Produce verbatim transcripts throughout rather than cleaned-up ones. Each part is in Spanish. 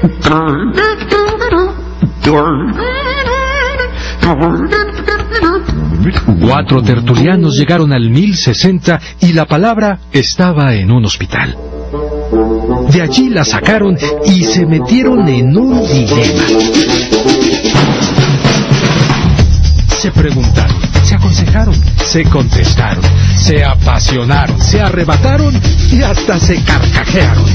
Cuatro tertulianos llegaron al mil sesenta y la palabra estaba en un hospital. De allí la sacaron y se metieron en un dilema. Se preguntaron, se aconsejaron, se contestaron, se apasionaron, se arrebataron y hasta se carcajearon.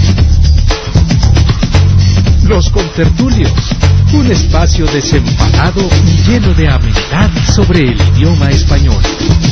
Los contertulios, un espacio desenfadado y lleno de amenidad sobre el idioma español.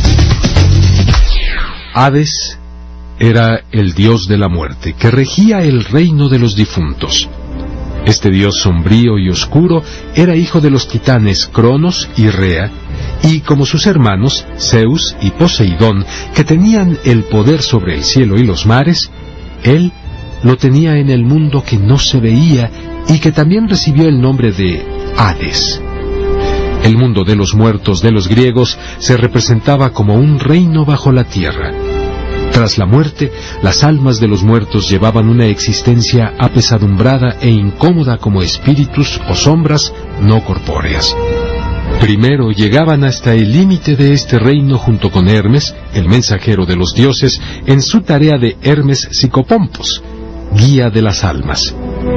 Hades era el dios de la muerte que regía el reino de los difuntos. Este dios sombrío y oscuro era hijo de los titanes Cronos y Rea, y como sus hermanos, Zeus y Poseidón, que tenían el poder sobre el cielo y los mares, él lo tenía en el mundo que no se veía y que también recibió el nombre de Hades. El mundo de los muertos de los griegos se representaba como un reino bajo la tierra. Tras la muerte, las almas de los muertos llevaban una existencia apesadumbrada e incómoda como espíritus o sombras no corpóreas. Primero llegaban hasta el límite de este reino junto con Hermes, el mensajero de los dioses, en su tarea de Hermes Psicopompos, guía de las almas.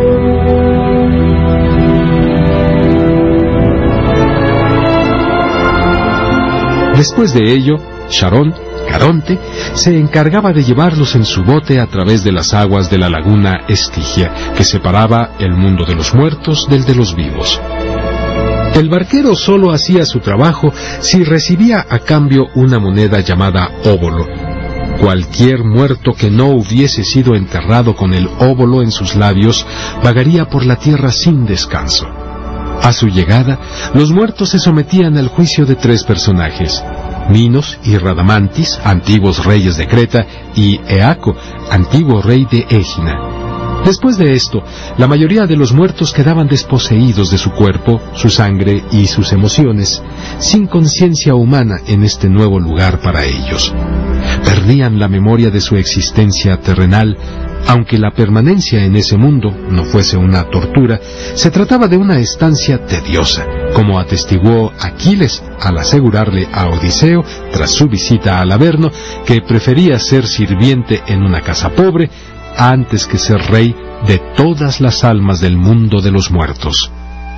Después de ello, Charón, Caronte, se encargaba de llevarlos en su bote a través de las aguas de la laguna Estigia, que separaba el mundo de los muertos del de los vivos. El barquero solo hacía su trabajo si recibía a cambio una moneda llamada óbolo. Cualquier muerto que no hubiese sido enterrado con el óbolo en sus labios vagaría por la tierra sin descanso. A su llegada, los muertos se sometían al juicio de tres personajes: Minos y Radamantis, antiguos reyes de Creta, y Eaco, antiguo rey de Égina. Después de esto, la mayoría de los muertos quedaban desposeídos de su cuerpo, su sangre y sus emociones, sin conciencia humana en este nuevo lugar para ellos. Perdían la memoria de su existencia terrenal. Aunque la permanencia en ese mundo no fuese una tortura, se trataba de una estancia tediosa, como atestiguó Aquiles al asegurarle a Odiseo, tras su visita al Averno, que prefería ser sirviente en una casa pobre antes que ser rey de todas las almas del mundo de los muertos.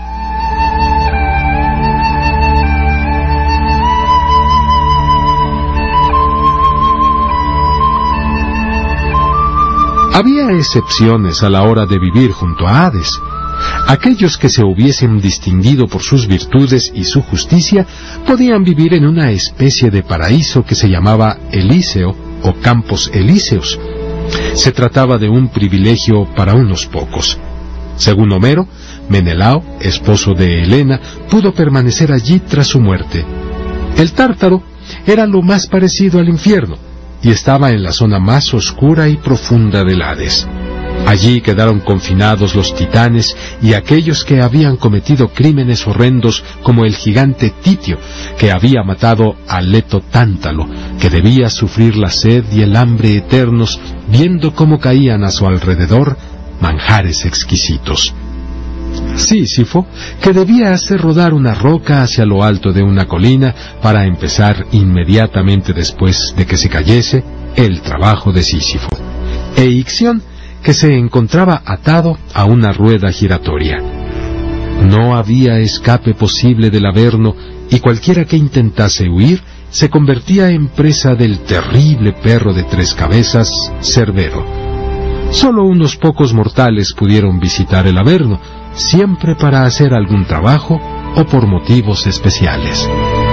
Había excepciones a la hora de vivir junto a Hades. Aquellos que se hubiesen distinguido por sus virtudes y su justicia podían vivir en una especie de paraíso que se llamaba Elíseo o Campos Elíseos. Se trataba de un privilegio para unos pocos. Según Homero, Menelao, esposo de Helena, pudo permanecer allí tras su muerte. El Tártaro era lo más parecido al infierno, y estaba en la zona más oscura y profunda del Hades. Allí quedaron confinados los titanes y aquellos que habían cometido crímenes horrendos, como el gigante Titio, que había matado a Leto Tántalo, que debía sufrir la sed y el hambre eternos, viendo cómo caían a su alrededor manjares exquisitos. Sísifo, que debía hacer rodar una roca hacia lo alto de una colina para empezar inmediatamente después de que se cayese el trabajo de Sísifo. E Ixión, que se encontraba atado a una rueda giratoria. No había escape posible del Averno, y cualquiera que intentase huir se convertía en presa del terrible perro de tres cabezas, Cerbero. Solo unos pocos mortales pudieron visitar el Averno, siempre para hacer algún trabajo o por motivos especiales.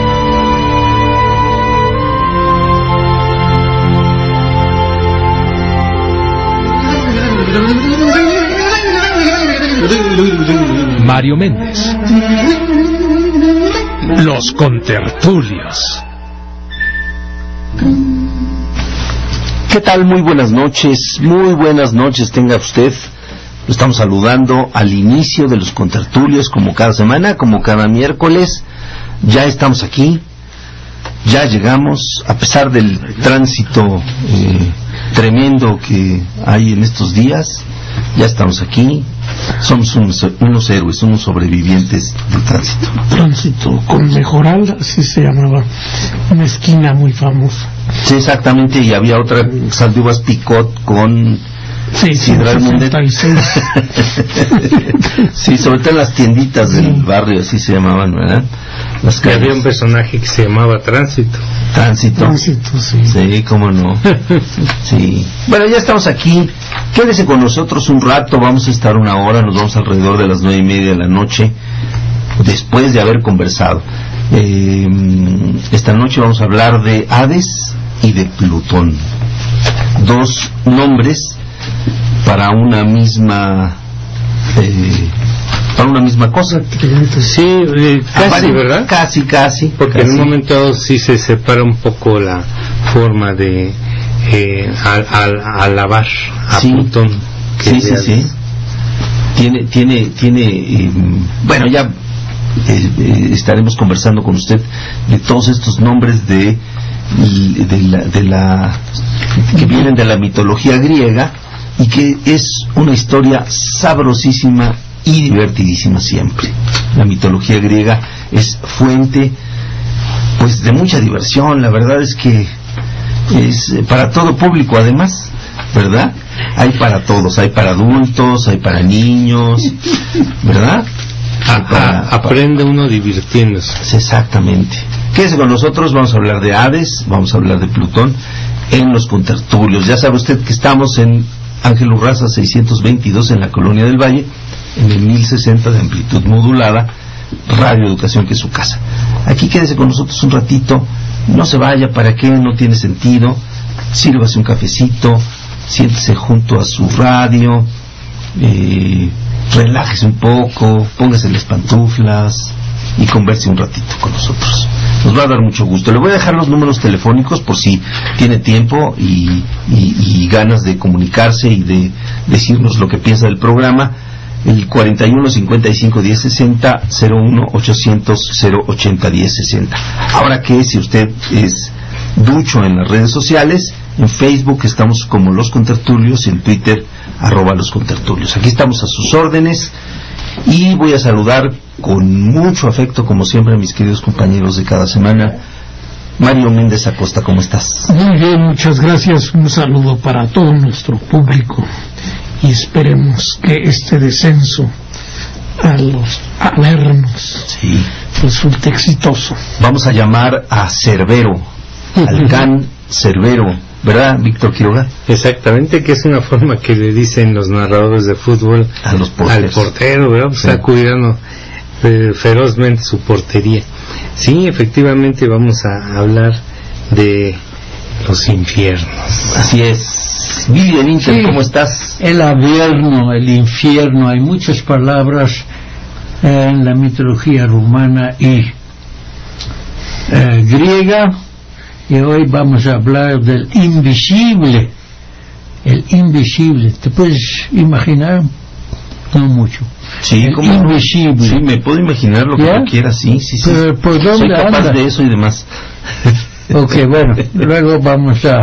Mario Méndez. Los contertulios. ¿Qué tal? Muy buenas noches, muy buenas noches tenga usted. Lo estamos saludando al inicio de los contertulios, como cada semana, como cada miércoles. Ya estamos aquí, ya llegamos, a pesar del tránsito eh, tremendo que hay en estos días. Ya estamos aquí, Somos unos, unos héroes, unos sobrevivientes del tránsito. Tránsito con Mejoral, así se llamaba, una esquina muy famosa. Sí, exactamente, y había otra, Saldivas Picot con sí, Sidral Mundet. Sí, sobre todo en las tienditas del sí. barrio, así se llamaban, ¿verdad? Las calles. Y había un personaje que se llamaba Tránsito. Tránsito. Tránsito, sí. Sí, cómo no. Sí. Bueno, ya estamos aquí. Quédese con nosotros un rato, vamos a estar una hora, nos vamos alrededor de las nueve y media de la noche, después de haber conversado. Eh, esta noche vamos a hablar de Hades y de Plutón. Dos nombres para una misma... Eh, para una misma cosa. Sí, eh, casi, ah, ¿verdad? Casi, casi. Porque casi. En un momento sí se separa un poco la forma de eh, al, al, alabar a sí. Plutón. Sí, sí, sí. Tiene, tiene, tiene, eh, bueno, ya eh, eh, estaremos conversando con usted de todos estos nombres de, de la, de la, que vienen de la mitología griega y que es una historia sabrosísima y divertidísima siempre. La mitología griega es fuente pues de mucha diversión, la verdad es que es para todo público además, ¿verdad? Hay para todos, hay para adultos, hay para niños, ¿verdad? A, para, a, aprende para... uno divirtiéndose. Exactamente. Quédese con nosotros, vamos a hablar de Hades, vamos a hablar de Plutón en los contertulios. Ya sabe usted que estamos en Ángel Urraza seiscientos veintidós en la Colonia del Valle, en el mil sesenta de amplitud modulada, Radio Educación, que es su casa. Aquí quédese con nosotros un ratito, no se vaya, ¿para qué? No tiene sentido. Sírvase un cafecito, siéntese junto a su radio, eh, relájese un poco, póngase las pantuflas y converse un ratito con nosotros. Nos va a dar mucho gusto. Le voy a dejar los números telefónicos por si tiene tiempo y, y, y ganas de comunicarse y de decirnos lo que piensa del programa. El cuarenta y uno, cincuenta y cinco, diez, sesenta, cero uno, ochocientos, cero ochenta, diez, sesenta. Ahora que si usted es ducho en las redes sociales, en Facebook estamos como Los Contertulios, en Twitter arroba Los Contertulios. Aquí estamos a sus órdenes y voy a saludar con mucho afecto, como siempre, a mis queridos compañeros de cada semana. Mario Méndez Acosta, ¿cómo estás? Muy bien, muchas gracias. Un saludo para todo nuestro público y esperemos que este descenso a los alernos sí. resulte exitoso. Vamos a llamar a Cerbero, al Can Cerbero, ¿verdad, Víctor Quiroga? Exactamente, que es una forma que le dicen los narradores de fútbol a los porteros. Al portero, ¿verdad? Pues sí. Está cuidando eh, ferozmente su portería. Sí, efectivamente vamos a hablar de los infiernos. Así es. Vivian Inter, sí. ¿Cómo estás? El averno, el infierno, hay muchas palabras eh, en la mitología rumana y eh, griega, y hoy vamos a hablar del invisible. El invisible, ¿te puedes imaginar? No mucho. Sí, el ¿cómo? Invisible. Sí, me puedo imaginar lo que ¿Ya? yo quiera, sí, sí, sí. Pero, ¿por dónde soy capaz anda? de eso y demás. Ok, bueno, luego vamos a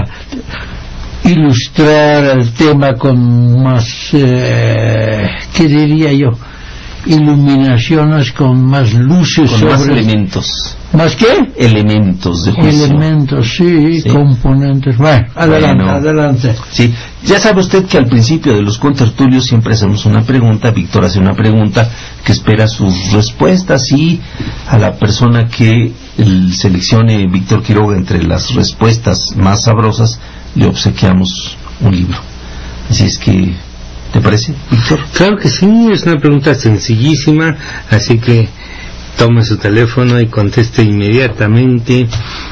ilustrar el tema con más, eh, ¿qué diría yo? Iluminaciones, con más luces, con sobre más elementos. ¿Más qué? Elementos de juicio. Elementos, sí, sí. Componentes. Bueno, adelante, bueno, adelante. Sí, ya sabe usted que al principio de los contertulios siempre hacemos una pregunta. Víctor hace una pregunta que espera sus respuestas y a la persona que el seleccione Víctor Quiroga entre las respuestas más sabrosas le obsequiamos un libro. Así es que, ¿te parece, Víctor? Claro que sí, es una pregunta sencillísima, así que tome su teléfono y conteste inmediatamente.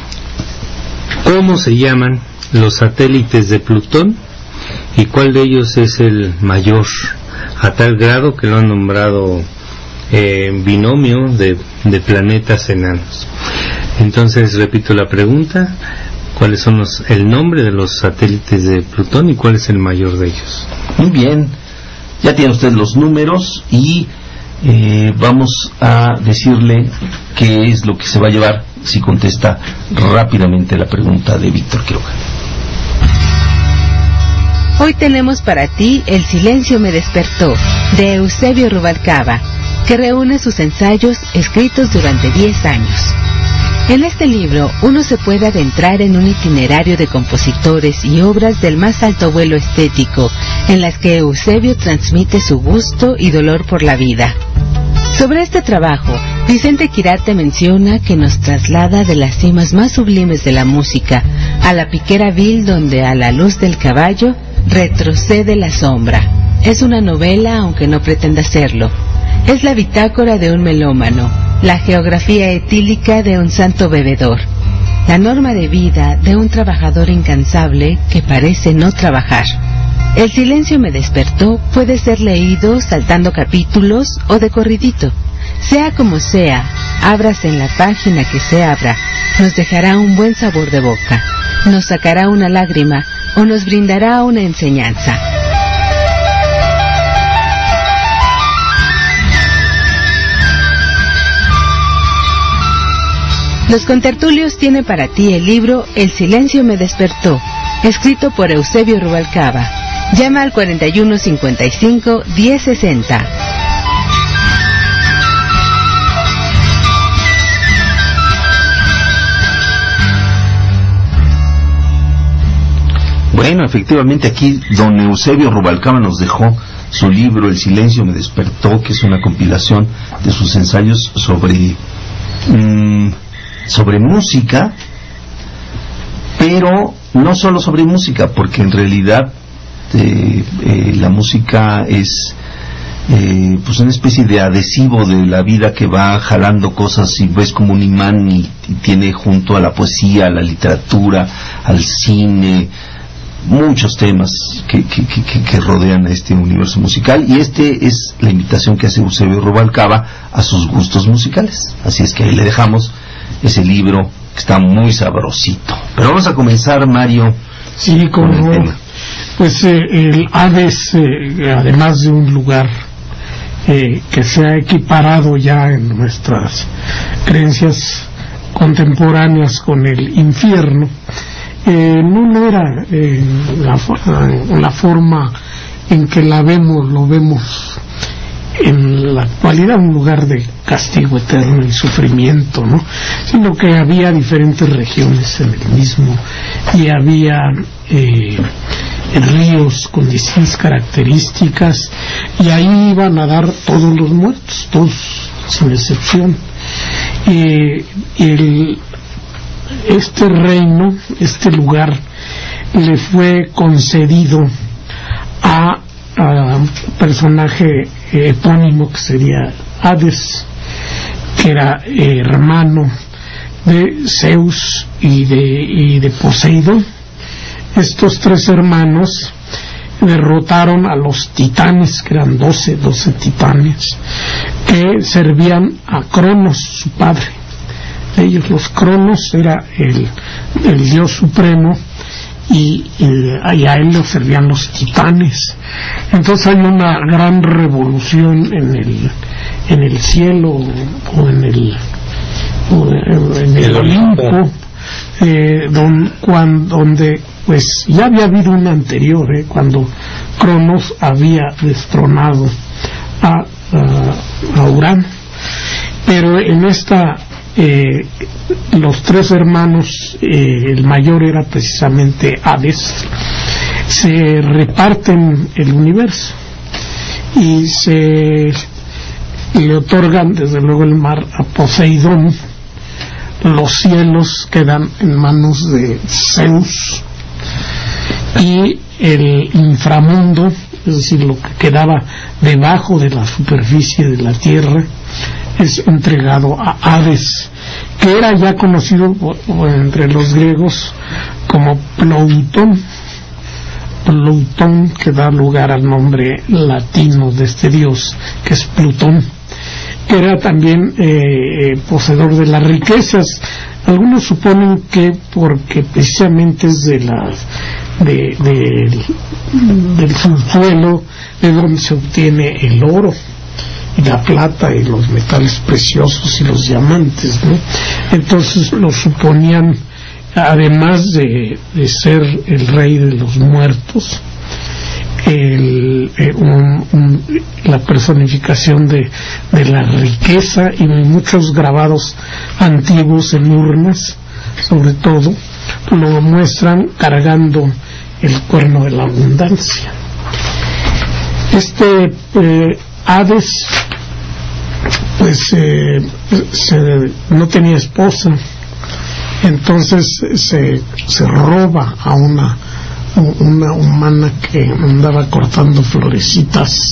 ¿Cómo se llaman los satélites de Plutón y cuál de ellos es el mayor, a tal grado que lo han nombrado eh, binomio de, de planetas enanos? Entonces repito la pregunta: ¿cuáles son los, el nombre de los satélites de Plutón y cuál es el mayor de ellos? Muy bien, ya tiene usted los números y eh, vamos a decirle qué es lo que se va a llevar si contesta rápidamente la pregunta de Víctor Quiroga. Hoy tenemos para ti El silencio me despertó, de Eusebio Rubalcaba, que reúne sus ensayos escritos durante diez años. En este libro uno se puede adentrar en un itinerario de compositores y obras del más alto vuelo estético, en las que Eusebio transmite su gusto y dolor por la vida. Sobre este trabajo, Vicente Quirarte menciona que nos traslada de las cimas más sublimes de la música a la piquera vil donde a la luz del caballo retrocede la sombra. Es una novela aunque no pretenda serlo. Es la bitácora de un melómano, la geografía etílica de un santo bebedor, la norma de vida de un trabajador incansable que parece no trabajar. El silencio me despertó puede ser leído saltando capítulos o de corridito. Sea como sea, ábrase en la página que se abra, nos dejará un buen sabor de boca, nos sacará una lágrima o nos brindará una enseñanza. Los Contertulios tiene para ti el libro El silencio me despertó, escrito por Eusebio Rubalcaba. Llama al cuarenta y uno cincuenta y cinco diez sesenta. Bueno, efectivamente aquí don Eusebio Rubalcaba nos dejó su libro El silencio me despertó, que es una compilación de sus ensayos sobre mmm, sobre música, pero no solo sobre música, porque en realidad eh, eh, la música es eh, pues una especie de adhesivo de la vida que va jalando cosas y ves como un imán y, y tiene junto a la poesía, a la literatura, al cine, muchos temas que, que, que, que rodean a este universo musical, y este es la invitación que hace Eusebio Rubalcaba a sus gustos musicales. Así es que ahí le dejamos ese libro que está muy sabrosito. Pero vamos a comenzar, Mario. Sí, como no. Pues eh, el Hades, eh, además de un lugar eh, que se ha equiparado ya en nuestras creencias contemporáneas con el infierno, eh, no, no era eh, la, la forma en que la vemos, lo vemos en la actualidad, un lugar de castigo eterno y sufrimiento, ¿no? Sino que había diferentes regiones en el mismo, y había eh, ríos con distintas características, y ahí iban a dar todos los muertos, todos sin excepción. Eh, el, este reino, este lugar, le fue concedido a a un personaje eh, epónimo que sería Hades, que era eh, hermano de Zeus y de, y de Poseidón. Estos tres hermanos derrotaron a los titanes, que eran doce, doce titanes, que servían a Cronos, su padre. Ellos, los Cronos, era el, el dios supremo, y, y, y a él le servían los titanes. Entonces hay una gran revolución en el en el cielo o en el o en el Olimpo, eh, don, cuando, donde pues ya había habido una anterior, eh, cuando Cronos había destronado a, a, a Urano, pero en esta Eh, los tres hermanos, eh, el mayor era precisamente Hades, se reparten el universo y se le otorgan desde luego el mar a Poseidón. Los cielos quedan en manos de Zeus, y el inframundo, es decir, lo que quedaba debajo de la superficie de la tierra, es entregado a Hades, que era ya conocido entre los griegos como Ploutón. Plutón, que da lugar al nombre latino de este dios, que es Plutón, que era también eh, poseedor de las riquezas. Algunos suponen que porque precisamente es de la de, de, del subsuelo de donde se obtiene el oro y la plata y los metales preciosos y los diamantes, ¿no? Entonces lo suponían, además de, de ser el rey de los muertos, el, eh, un, un, la personificación de, de la riqueza, y muchos grabados antiguos en urnas, sobre todo, lo muestran cargando el cuerno de la abundancia. Este eh, Hades pues eh, se, no tenía esposa, entonces se, se roba a una una humana que andaba cortando florecitas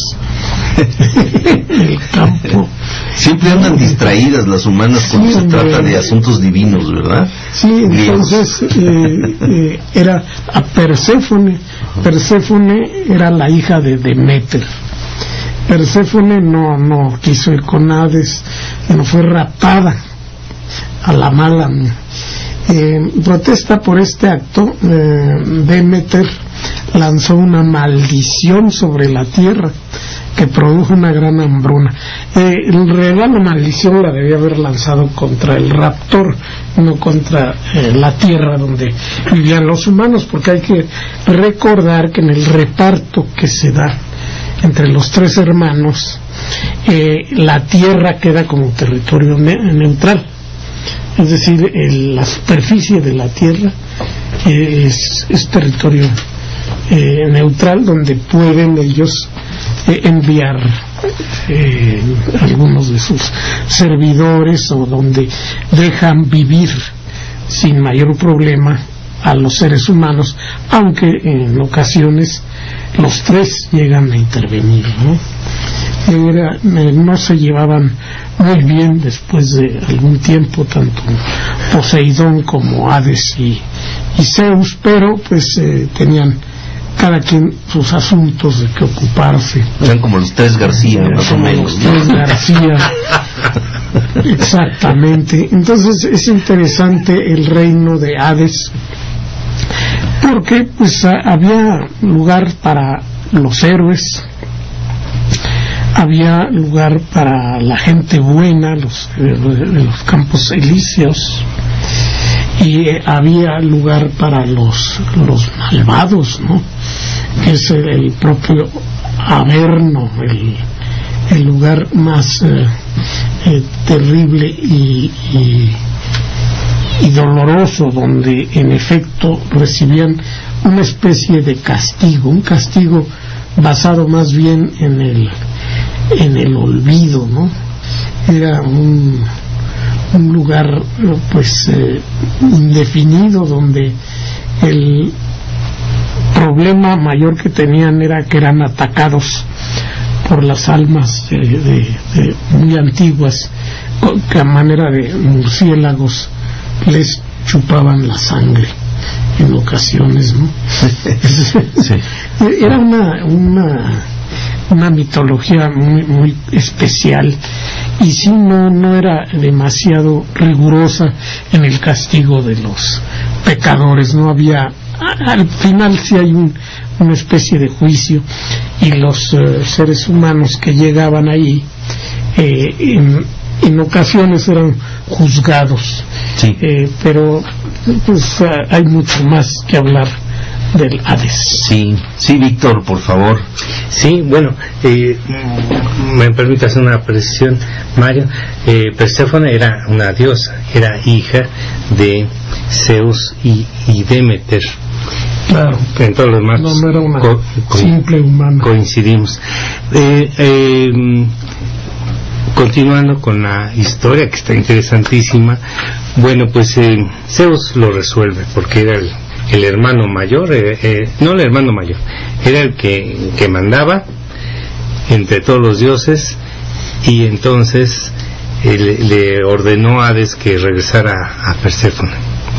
en el campo. Siempre andan distraídas las humanas cuando sí, se trata de asuntos divinos, ¿verdad? Sí, entonces eh, eh, era a Perséfone. Perséfone era la hija de Deméter. Perséfone no, no quiso ir con Hades, no, fue raptada a la mala. Eh, protesta por este acto. eh, Deméter lanzó una maldición sobre la tierra que produjo una gran hambruna. Eh, en realidad la maldición la debía haber lanzado contra el raptor, no contra eh, la tierra donde vivían los humanos, porque hay que recordar que en el reparto que se da entre los tres hermanos, eh, la tierra queda como territorio ne- neutral. Es decir, el, la superficie de la tierra eh, es, es territorio eh, neutral, donde pueden ellos eh, enviar eh, algunos de sus servidores, o donde dejan vivir sin mayor problema a los seres humanos, aunque en ocasiones los tres llegan a intervenir, ¿no? Era, eh, no se llevaban muy bien después de algún tiempo, tanto Poseidón como Hades y, y Zeus, pero pues eh, tenían cada quien sus asuntos de que ocuparse. Eran como los tres García, más o menos. Los tres García, exactamente. Entonces es interesante el reino de Hades, porque pues a, había lugar para los héroes, había lugar para la gente buena, los de, de los campos elíseos, y eh, había lugar para los los malvados, ¿no? Que es el, el propio Averno, el, el lugar más eh, eh, terrible y, y, y doloroso, donde en efecto recibían una especie de castigo, un castigo basado más bien en el en el olvido, ¿no? Era un, un lugar pues eh, indefinido, donde el problema mayor que tenían era que eran atacados por las almas de, de, de muy antiguas, que a manera de murciélagos les chupaban la sangre en ocasiones, ¿no? Sí. Era una una una mitología muy muy especial, y sí no no era demasiado rigurosa en el castigo de los pecadores. No había, al final sí hay un, una especie de juicio, y los uh, seres humanos que llegaban ahí eh, en, en ocasiones eran juzgados. Sí. Eh, pero pues uh, hay mucho más que hablar del Hades. Sí, sí, Víctor, por favor. Sí, bueno, eh, me permite hacer una precisión, Mario. eh, Perséfone era una diosa, era hija de Zeus y, y Deméter. Claro. En todos los demás no, no era una co- co- simple humana. Coincidimos. Eh, eh, continuando con la historia, que está interesantísima. Bueno, pues eh, Zeus lo resuelve, porque era el el hermano mayor, eh, eh, no el hermano mayor, era el que, que mandaba entre todos los dioses, y entonces eh, le, le ordenó a Hades que regresara a Perséfone,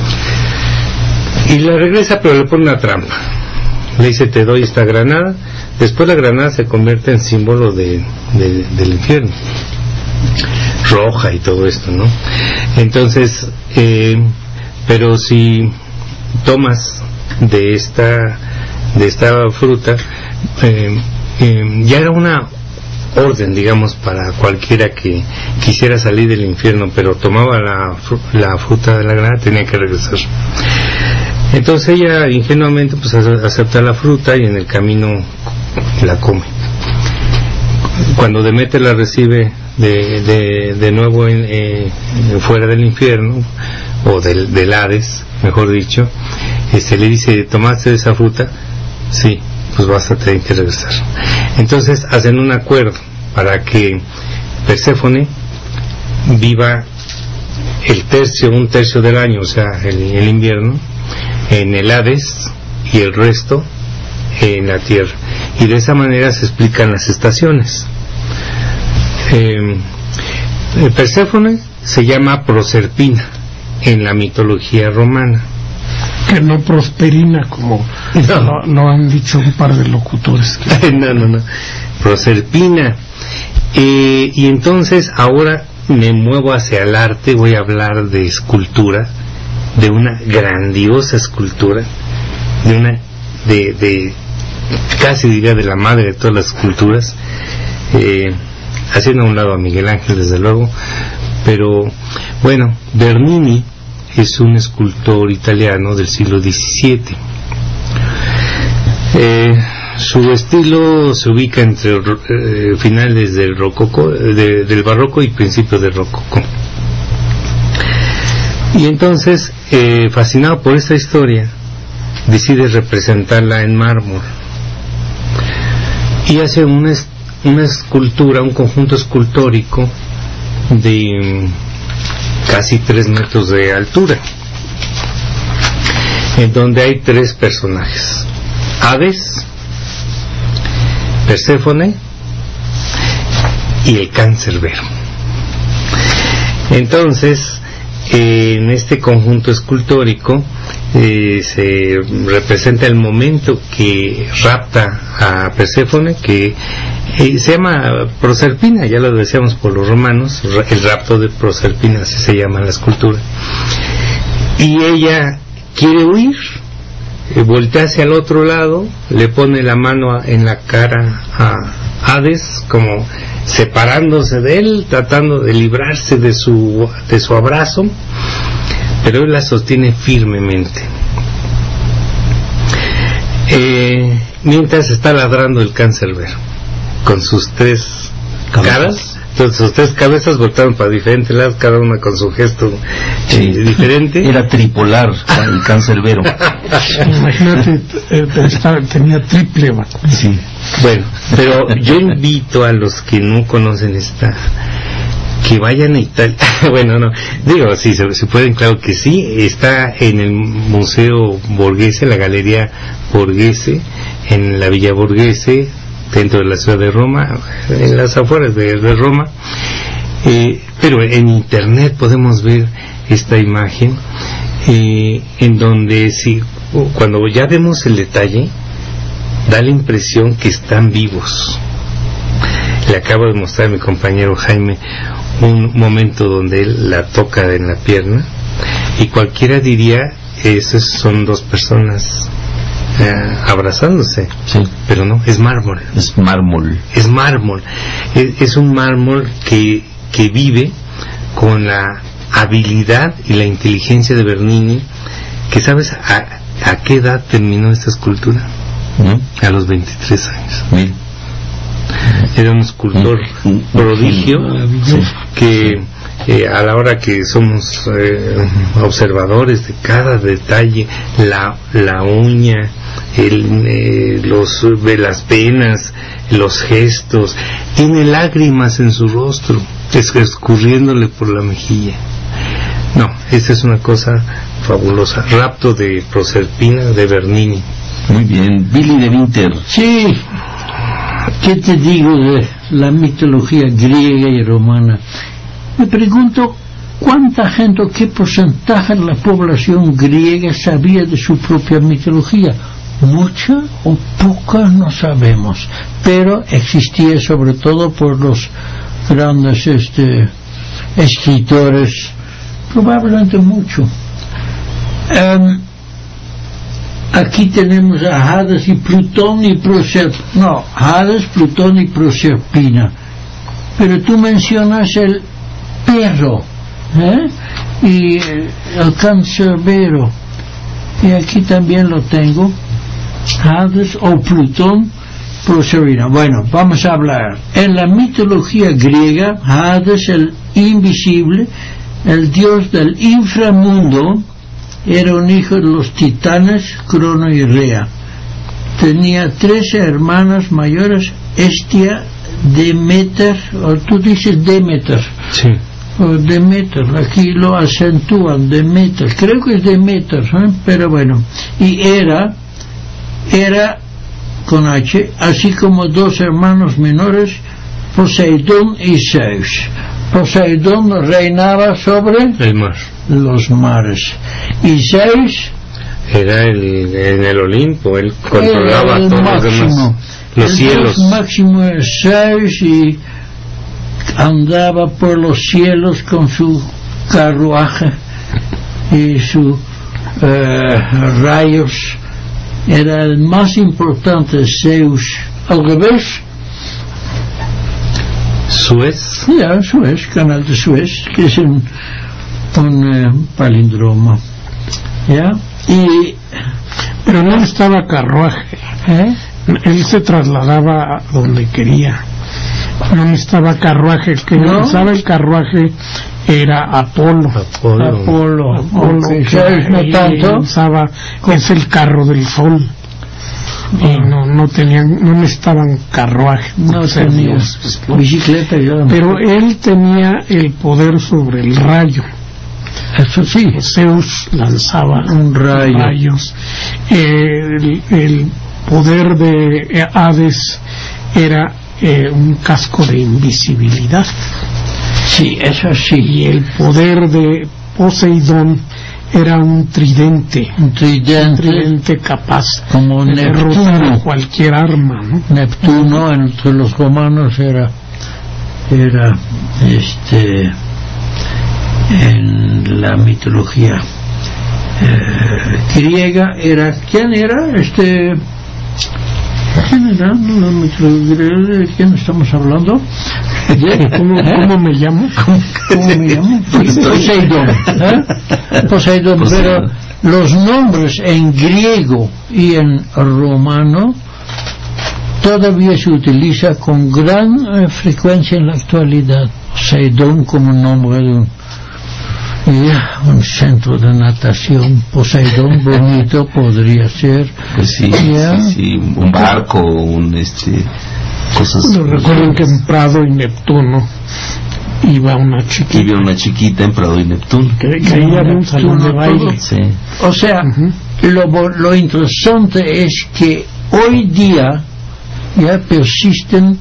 y la regresa, pero le pone una trampa. Le dice: te doy esta granada. Después la granada se convierte en símbolo de, de, del infierno, roja y todo esto, ¿no? Entonces eh, pero si tomas de esta de esta fruta, eh, eh, ya era una orden, digamos, para cualquiera que quisiera salir del infierno, pero tomaba la, la fruta de la granada, tenía que regresar. Entonces ella ingenuamente pues acepta la fruta, y en el camino la come. Cuando Demeter la recibe de, de, de nuevo en, eh, fuera del infierno, o del, del Hades, mejor dicho, este, le dice, ¿tomaste esa fruta? Sí, pues vas a tener que regresar. Entonces hacen un acuerdo para que Perséfone viva el tercio, un tercio del año, o sea, el, el invierno, en el Hades, y el resto en la tierra. Y de esa manera se explican las estaciones. Eh, Perséfone se llama Proserpina en la mitología romana. Que no Prosperina, como no. lo, lo han dicho un par de locutores. no, no, no. Proserpina. Eh, y entonces ahora me muevo hacia el arte, voy a hablar de escultura, de una grandiosa escultura, de una, de, de casi diría de la madre de todas las esculturas, eh, haciendo a un lado a Miguel Ángel desde luego, pero bueno, Bernini es un escultor italiano del siglo diecisiete. Eh, su estilo se ubica entre eh, finales del rococó, de, del barroco y principios del rococó. Y entonces, eh, fascinado por esta historia, decide representarla en mármol y hace una, una escultura, un conjunto escultórico de casi tres metros de altura, en donde hay tres personajes: Hades, Perséfone y el Cancerbero. Entonces, eh, en este conjunto escultórico eh, se representa el momento que rapta a Perséfone, que eh, se llama Proserpina, ya lo decíamos por los romanos, el rapto de Proserpina, así se llama la escultura, y ella quiere huir, eh, voltea hacia el otro lado, le pone la mano a, en la cara a Hades, como separándose de él, tratando de librarse de su de su abrazo, pero él la sostiene firmemente. Eh, mientras está ladrando el Cancerbero con sus tres cabezas. caras, entonces sus tres cabezas voltaron para diferentes lados, cada una con su gesto sí. eh, diferente. Era tripolar el Cancerbero. Imagínate, eh, estaba, tenía triple vacuna. Sí. Bueno, pero yo invito a los que no conocen esta, que vayan a Italia. Bueno, no, digo, sí, se, se pueden, claro que sí. Está en el Museo Borghese, la Galería Borghese, en la Villa Borghese, dentro de la ciudad de Roma, en las afueras de, de Roma. Eh, pero en internet podemos ver esta imagen, eh, en donde si cuando ya vemos el detalle, da la impresión que están vivos. Le acabo de mostrar a mi compañero Jaime un momento donde él la toca en la pierna, y cualquiera diría, esas son dos personas eh, abrazándose, sí. Pero no, es mármol. Es mármol. Es mármol. Es, es un mármol que, que vive con la habilidad y la inteligencia de Bernini, que ¿sabes a, a qué edad terminó esta escultura? ¿No? A los veintitrés años. Mil. Era un escultor un, un, prodigio sí. que eh, a la hora que somos eh, observadores de cada detalle, la, la uña, el, eh, los, de las venas, los gestos, tiene lágrimas en su rostro, es, escurriéndole por la mejilla. No, esta es una cosa fabulosa. Rapto de Proserpina de Bernini. Muy bien, Billy de Winter. Sí, ¿qué te digo de la mitología griega y romana? Me pregunto cuánta gente o qué porcentaje de la población griega sabía de su propia mitología. Mucha o poca no sabemos, pero existía sobre todo por los grandes este, escritores, probablemente mucho. Um, Aquí tenemos a Hades y Plutón y Proserpina. No, Hades, Plutón y Proserpina. Pero tú mencionas el perro, ¿eh? Y el Cancerbero. Y aquí también lo tengo. Hades o Plutón Proserpina. Bueno, vamos a hablar. En la mitología griega, Hades, el invisible, el dios del inframundo, era un hijo de los titanes, Crono y Rea. Tenía trece hermanas mayores, Hestia, Demeter, o tú dices Demeter. Sí. O Demeter, aquí lo acentúan, Demeter, creo que es Demeter, ¿eh? Pero bueno. Y era, era con H, así como dos hermanos menores, Poseidón y Zeus. Poseidón reinaba sobre el mar, los mares, y Zeus era el, en el Olimpo, él controlaba el todos máximo, los demás, los el cielos. El máximo es Zeus, y andaba por los cielos con su carruaje y sus eh, rayos. Era el más importante, Zeus. Al revés, Suez. ya, Suez, canal de Suez, que es un, un eh, palindromo. ¿Ya? Y, pero no estaba carruaje, ¿eh? él se trasladaba a donde quería, no necesitaba carruaje. El que ¿No? usaba el carruaje era Apolo. Apolo. Apolo, Apolo, okay. que Zeus no él tanto. usaba, es el carro del sol. Y no, no tenían, no necesitaban carruaje. No por ser tenía dioses, ¿no? bicicleta, yo. Pero él tenía el poder sobre el rayo. Eso sí, Zeus lanzaba un rayo. rayos. El, el poder de Hades era eh, un casco de invisibilidad. Sí, eso sí. Y el poder de Poseidón era un tridente. Un tridente, Un tridente capaz como de derrotar Neptuno. cualquier arma, ¿no? Neptuno entre los romanos era, era, este, en la mitología eh, griega era, ¿quién era? Este, ¿quién era? No, la mitología griega, ¿de quién estamos hablando? ¿Cómo, cómo me llamo? ¿Cómo me llamo? Poseidón. ¿eh? Poseidón, pero los nombres en griego y en romano todavía se utiliza con gran eh, frecuencia en la actualidad. Poseidón como nombre de un, yeah, un centro de natación. Poseidón bonito podría ser. Pues sí, Yeah. sí, sí, un barco, un este cosas. Bueno, recuerden que en Prado y Neptuno iba una Y chiquita vio una chiquita en Prado y Neptuno. que, que ahí había un salón de baile. Sí. O sea, Ujú. lo, lo interesante es que hoy día ya persisten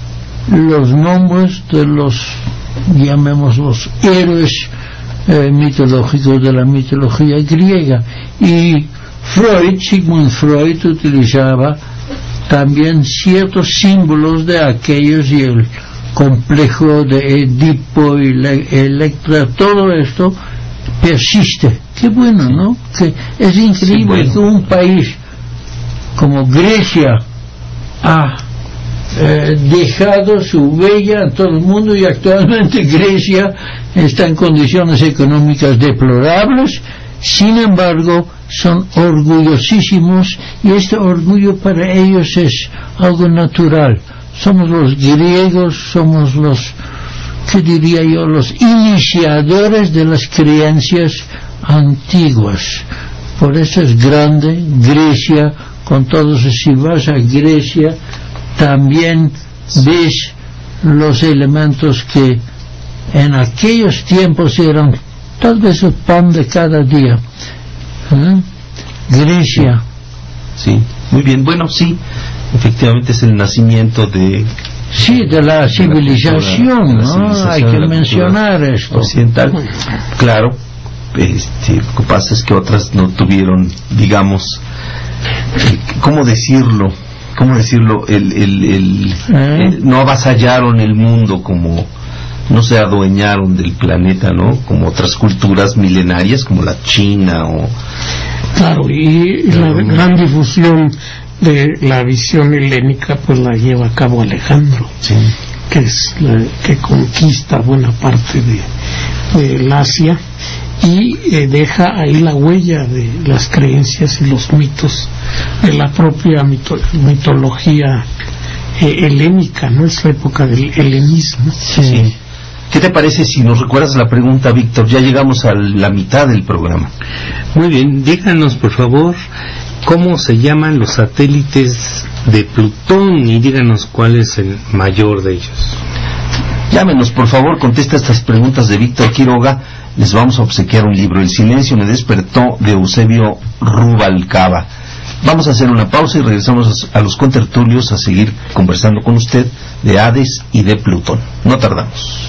los nombres de los, llamémoslos, héroes eh, mitológicos de la mitología griega. Y Freud, Sigmund Freud, utilizaba también ciertos símbolos de aquellos, y el complejo de Edipo y Le- Electra, todo esto persiste. Qué bueno, ¿no? Que es increíble, Sí, bueno. que un país como Grecia ha eh, dejado su huella en todo el mundo, y actualmente Grecia está en condiciones económicas deplorables. Sin embargo, son orgullosísimos, y este orgullo para ellos es algo natural. Somos los griegos, somos los, ¿qué diría yo?, los iniciadores de las creencias antiguas. Por eso es grande Grecia, con todos. Si vas a Grecia, también ves los elementos que en aquellos tiempos eran tal vez el pan de cada día. ¿Eh? Grecia. Sí, muy bien. Bueno, sí, efectivamente es el nacimiento de Sí, de la civilización, de la ¿no? civilización, Hay de que la mencionar cultura esto. occidental. Claro, este, lo que pasa es que otras no tuvieron, digamos, eh, ¿cómo decirlo? ¿Cómo decirlo? El, el, el, ¿Eh? el- no avasallaron el mundo como, no se adueñaron del planeta, ¿no? Como otras culturas milenarias, como la China o... Claro, y la gran difusión de la visión helénica pues la lleva a cabo Alejandro, Sí. que es la que conquista buena parte de, del Asia, y eh, deja ahí la huella de las creencias y los mitos de la propia mito- mitología eh, helénica, ¿no? Es la época del helenismo. Sí. Sí. ¿Qué te parece si nos recuerdas la pregunta, Víctor? Ya llegamos a la mitad del programa. Muy bien, díganos por favor cómo se llaman los satélites de Plutón y díganos cuál es el mayor de ellos. Llámenos por favor, contesta estas preguntas de Víctor Quiroga. Les vamos a obsequiar un libro, El silencio me despertó, de Eusebio Rubalcaba. Vamos a hacer una pausa y regresamos a los contertulios a seguir conversando con usted de Hades y de Plutón. No tardamos.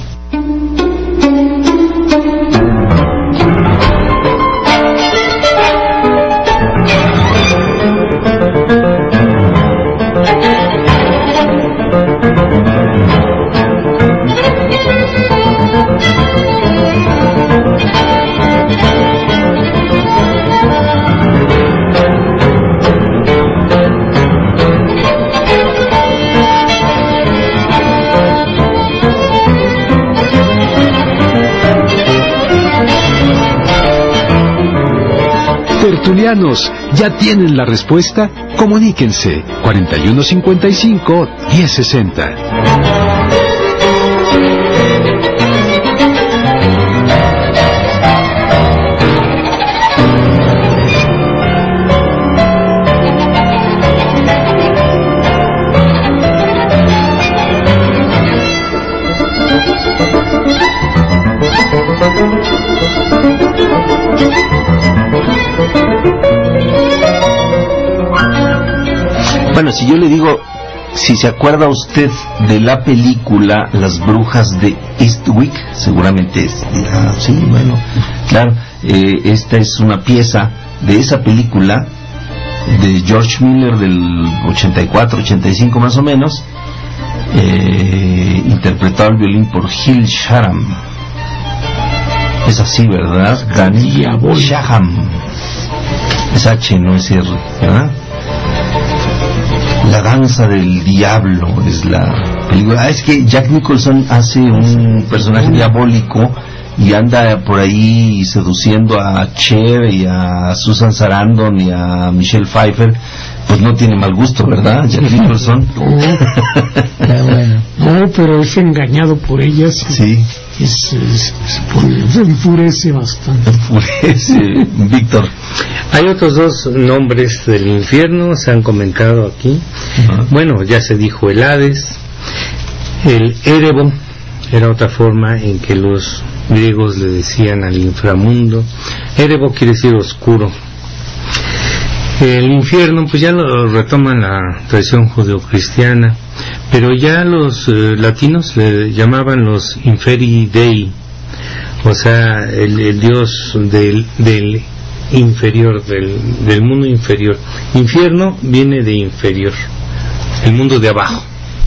Tertulianos, ¿ya tienen la respuesta? Comuníquense cuarenta y uno cincuenta y cinco, diez sesenta. Bueno, si yo le digo, si se acuerda usted de la película Las Brujas de Eastwick, seguramente es, dirá, sí, bueno, claro, eh, esta es una pieza de esa película de George Miller del ochenta y cuatro, ochenta y cinco más o menos, eh, interpretado al violín por Gil Shaham. Es así, ¿verdad? Daniel Shaham. Es H, no es R, ¿verdad? La danza del diablo es la película. Ah, es que Jack Nicholson hace un personaje diabólico y anda por ahí seduciendo a Cher y a Susan Sarandon y a Michelle Pfeiffer. Pues no tiene mal gusto, ¿verdad, Jack Nicholson? No, bueno. No, pero es engañado por ellas. Sí. Es, es, se enfurece bastante. Enfurece, Víctor. Hay otros dos nombres del infierno, se han comentado aquí. Uh-huh. Bueno, ya se dijo el Hades. El Erebo era otra forma en que los griegos le decían al inframundo. Erebo quiere decir oscuro. El infierno, pues ya lo retoman la tradición judeocristiana, pero ya los eh, latinos le llamaban los inferi dei, o sea, el, el dios del, del inferior, del, del mundo inferior. Infierno viene de inferior, el mundo de abajo.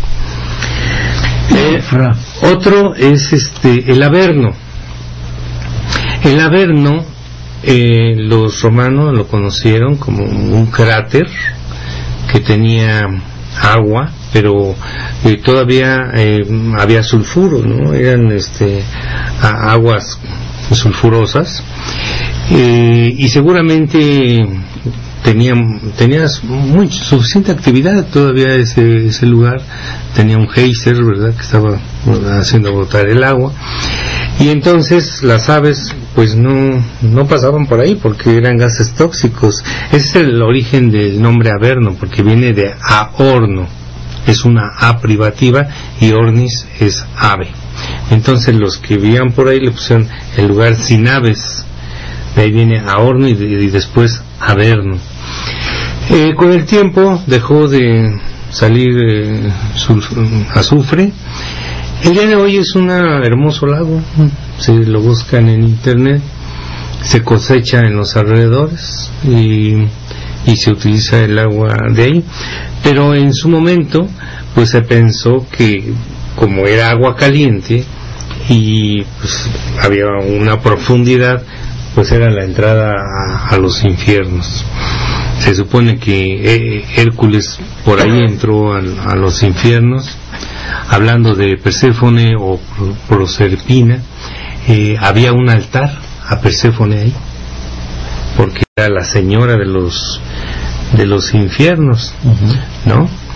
Eh, otro es este el Averno. El Averno, Eh, los romanos lo conocieron como un cráter que tenía agua, pero eh, todavía eh, había sulfuro, ¿no? Eran este a, aguas sulfurosas, eh, y seguramente tenía tenía muy suficiente actividad todavía ese ese lugar. Tenía un geyser, ¿verdad?, que estaba haciendo botar el agua, y entonces las aves pues no no pasaban por ahí porque eran gases tóxicos. Ese es el origen del nombre Averno, porque viene de aorno, es una A privativa, y ornis es ave. Entonces los que vivían por ahí le pusieron el lugar sin aves, de ahí viene aorno y, de, y después Averno. Eh, con el tiempo dejó de salir eh, azufre. El día de hoy es un hermoso lago, se lo buscan en internet, se cosecha en los alrededores y, y se utiliza el agua de ahí, pero en su momento pues se pensó que como era agua caliente y pues había una profundidad, pues era la entrada a, a los infiernos. Se supone que Hércules por ahí entró a, a los infiernos. Hablando de Perséfone o Proserpina, eh, había un altar a Perséfone ahí, porque era la señora de los de los infiernos, uh-huh. ¿no?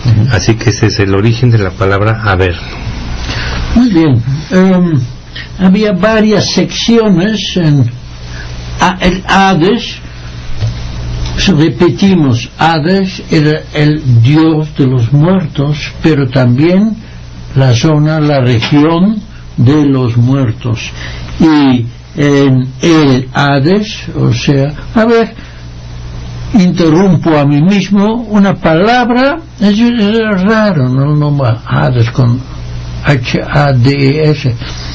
Uh-huh. Así que ese es el origen de la palabra Averno. Muy bien. Um, había varias secciones en a, el Hades. Repetimos, Hades era el dios de los muertos, pero también la zona, la región de los muertos. Y en el Hades, o sea, a ver, interrumpo a mí mismo, una palabra, es, es raro, no el nombre Hades con H A D E S.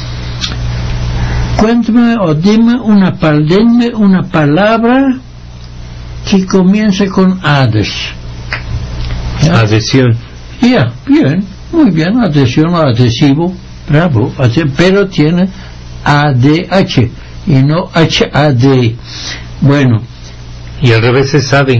Cuéntame o dime una, denme una palabra que comience con Hades. ¿Ya? Adhesión. Ya, yeah, bien, muy bien, adhesión o adhesivo, bravo, pero tiene A D H y no H A D. Bueno. Y al revés es Sade.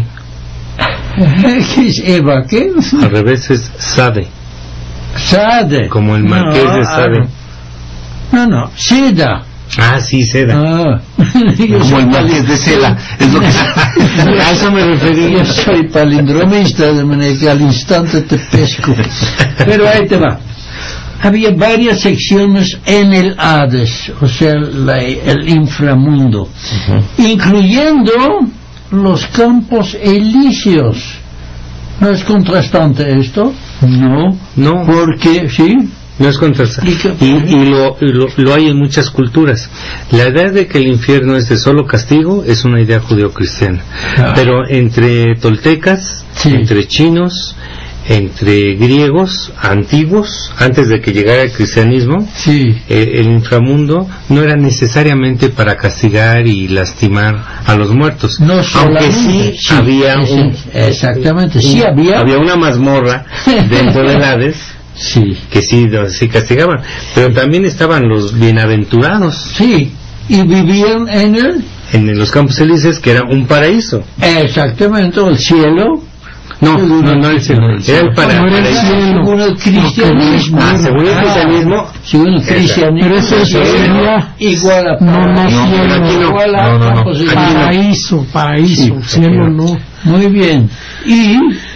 ¿Qué es Eva? ¿Qué? Al revés es Sade. Sade. Como el marqués no, de Sade. No, no, Seda. Ah, sí, Seda. Ah, como el marqués de Seda. Es lo que... A eso me refería. Yo soy palindromista, de manera que al instante te pesco. Pero ahí te va. Había varias secciones en el Hades, o sea, la, el inframundo, uh-huh. incluyendo los campos elíseos. ¿No es contrastante esto? No. No. Porque, ¿sí? No es contrastante. Y, y, lo, y lo, lo hay en muchas culturas. La idea de que el infierno es de solo castigo es una idea judeocristiana. Ah. Pero entre toltecas, sí. entre chinos, entre griegos antiguos, antes de que llegara el cristianismo, sí. eh, el inframundo no era necesariamente para castigar y lastimar a los muertos, no aunque sí, sí había sí, un, exactamente, un, sí había había una mazmorra dentro del Hades, sí, que sí, sí castigaban, pero también estaban los bienaventurados, sí, y vivían en el en los campos elíseos, que era un paraíso, exactamente, el cielo. No, no, no el cielo. Era el para, no, era el cielo. Según el cristianismo. Ah, según el cristianismo. Según el cristianismo. Pero eso sería igual a no, no, cielo, no, igual a no, no, no. Paraíso, paraíso, sí, cielo no. Muy bien. Y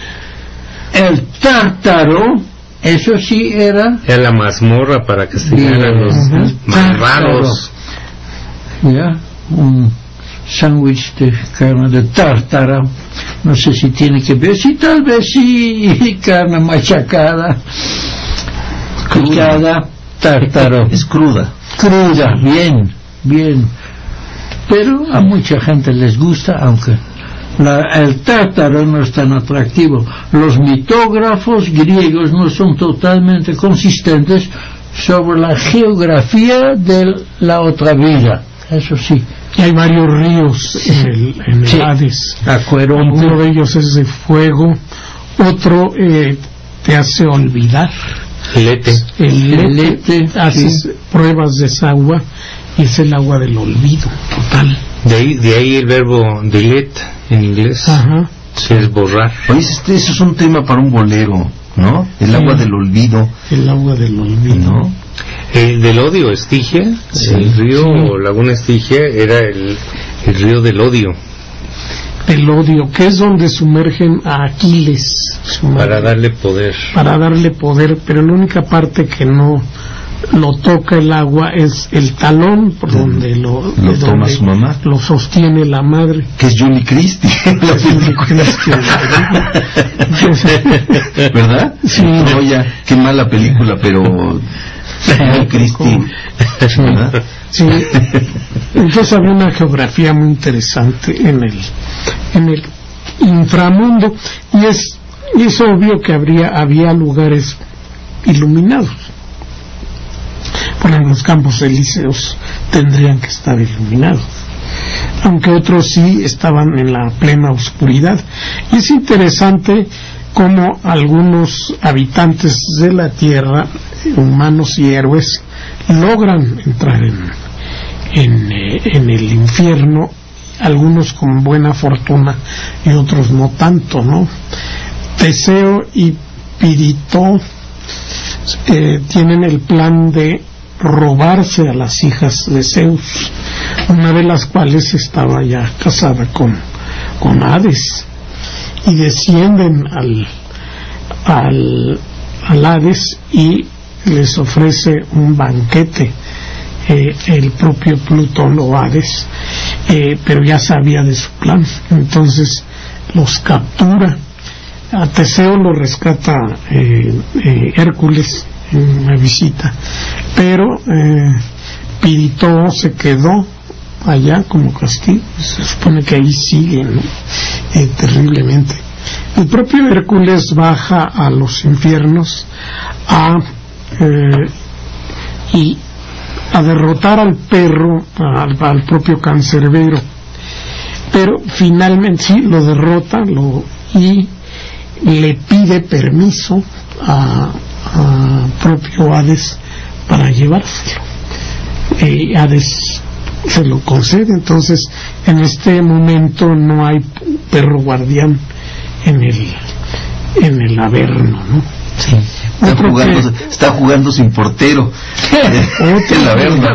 el tártaro, eso sí era. Era la mazmorra para castigar a los uh-huh. malvados. Ya, un sándwich de carne de tártaro. No sé si tiene que ver, sí, tal vez sí, carne machacada, picada, tártaro. Es cruda. Cruda, bien, bien. Pero a mucha gente les gusta, aunque la, el tártaro no es tan atractivo. Los mitógrafos griegos no son totalmente consistentes sobre la geografía de la otra vida, eso sí. Y hay varios ríos en el, en el sí. Hades. Acueronte. Uno de ellos es de fuego, otro eh, te hace olvidar. Lete. El lete, el lete haces sí. pruebas de esa agua y es el agua del olvido total. De ahí, de ahí el verbo delete en inglés. Ajá. Sí, es borrar. Oye, este, eso es un tema para un bolero, ¿no? El sí. agua del olvido. El agua del olvido. ¿No? El del odio, Estigia, sí, el río sí. Laguna Estigia era el, el río del odio. El odio, que es donde sumergen a Aquiles. Sumergen, para darle poder. Para darle poder, pero la única parte que no lo toca el agua es el talón, por donde lo, lo donde toma su mamá. Lo sostiene la madre. Que es Johnny Christie. Johnny Christie. ¿Verdad? Sí. No, ya, qué mala película, pero... Christie, ¿verdad? Sí. Entonces había una geografía muy interesante en el en el inframundo y es y es obvio que habría había lugares iluminados. Por ejemplo, los campos elíseos tendrían que estar iluminados, aunque otros sí estaban en la plena oscuridad. Y es interesante cómo algunos habitantes de la tierra, humanos y héroes, logran entrar en, en, eh, en el infierno, algunos con buena fortuna y otros no tanto, ¿no? Teseo y Pirito eh, tienen el plan de robarse a las hijas de Zeus, una de las cuales estaba ya casada con, con Hades, y descienden al al, al Hades y les ofrece un banquete, eh, el propio Plutón o Hades, eh, pero ya sabía de su plan, entonces los captura. A Teseo lo rescata eh, eh, Hércules en una visita, pero eh, Pirítoo se quedó allá como castigo. Se supone que ahí sigue, ¿no? eh, terriblemente. El propio Hércules baja a los infiernos a eh, y a derrotar al perro, al, al propio Cancerbero, pero finalmente sí lo derrota, lo y le pide permiso a, a propio Hades para llevárselo. Eh, Hades se lo concede. Entonces en este momento no hay perro guardián en el en el Averno, ¿no? Sí. Está jugando, que... está jugando sin portero. Otro, la verdad.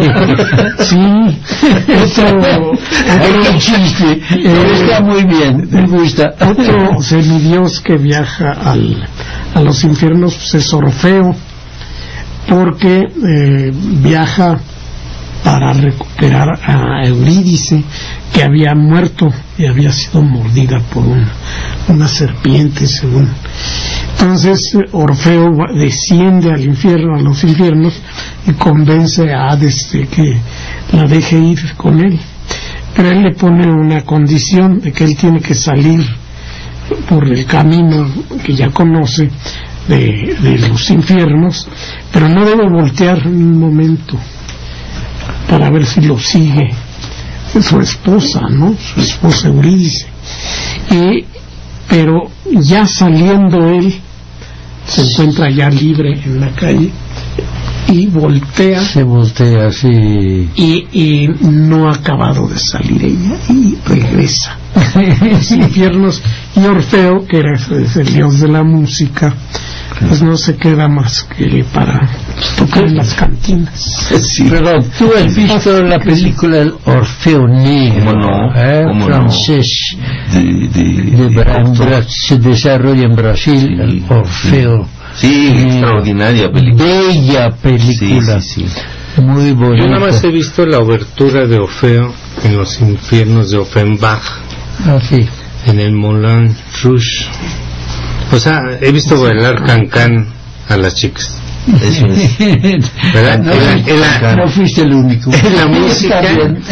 Sí. Otro, otro chiste. Eh, está muy bien, me gusta. Otro semidios que viaja al, a los infiernos pues es Orfeo, porque eh, viaja para recuperar a Eurídice, que había muerto y había sido mordida por un, una serpiente, según. Entonces Orfeo desciende al infierno, a los infiernos, y convence a Hades de que la deje ir con él, pero él le pone una condición de que él tiene que salir por el camino que ya conoce de, de los infiernos, pero no debe voltear en un momento para ver si lo sigue su esposa, ¿no? Su esposa Eurídice. Y, pero ya saliendo él, se encuentra ya libre en la calle y voltea. Se voltea, sí. Y, y no ha acabado de salir ella y regresa a los infiernos. Y Orfeo, que era es el dios de la música, pues no se queda más que para tocar en las cantinas. Sí. Pero tú has visto la película El Orfeo Negro, ¿cómo no? ¿Eh? ¿Cómo francés, no? de, de, de, de Bra- se desarrolla en Brasil, sí, el Orfeo. Sí, eh, extraordinaria película. Bella película. Sí, sí, sí. Muy bonita. Yo nada más he visto la obertura de Orfeo en los infiernos de Offenbach, ah, sí. en el Moulin Rouge. O sea, he visto bailar cancán a las chicas. Eso es. ¿Verdad? No, en la, en la, no fuiste el único. Es la música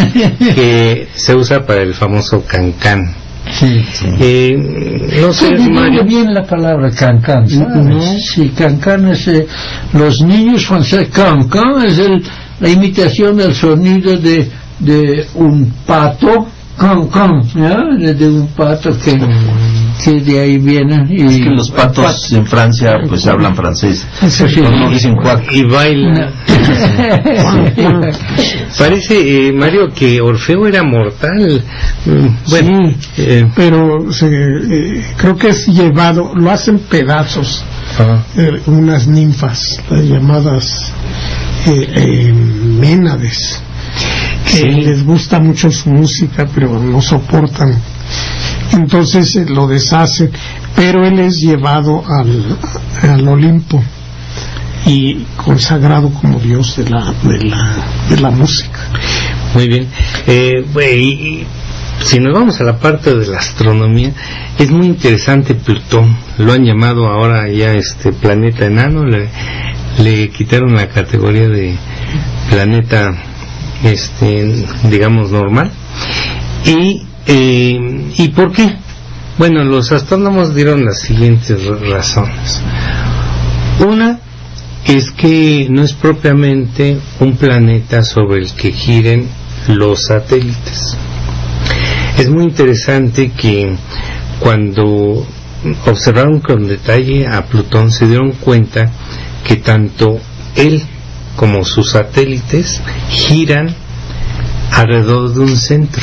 que se usa para el famoso cancán. Sí, sí. Eh, no sé, sí, Mario. bien la palabra cancán, ¿sabes? ¿No? Sí, cancán es eh, los niños franceses. Cancán es el, la imitación del sonido de de un pato. Cancán, ¿ya? De, de un pato que mm. que de ahí viene. Y es que los patos pato. en Francia pues hablan francés. Sí, sí, no dicen cuac y bailan. Parece, eh, Mario, que Orfeo era mortal. Bueno, sí, eh. pero se, eh, creo que es llevado, lo hacen pedazos, ah. eh, unas ninfas, las llamadas eh, eh, Ménades, que sí. les gusta mucho su música, pero no soportan. Entonces eh, lo deshacen, pero él es llevado al, al Olimpo y consagrado como dios de la de la de la música. Muy bien. Eh, y, si nos vamos a la parte de la astronomía, es muy interesante Plutón. Lo han llamado ahora ya este planeta enano. Le, le quitaron la categoría de planeta, este, digamos normal. Y eh, ¿y por qué? Bueno, los astrónomos dieron las siguientes razones. Una es que no es propiamente un planeta sobre el que giren los satélites. Es muy interesante que cuando observaron con detalle a Plutón se dieron cuenta que tanto él como sus satélites giran alrededor de un centro.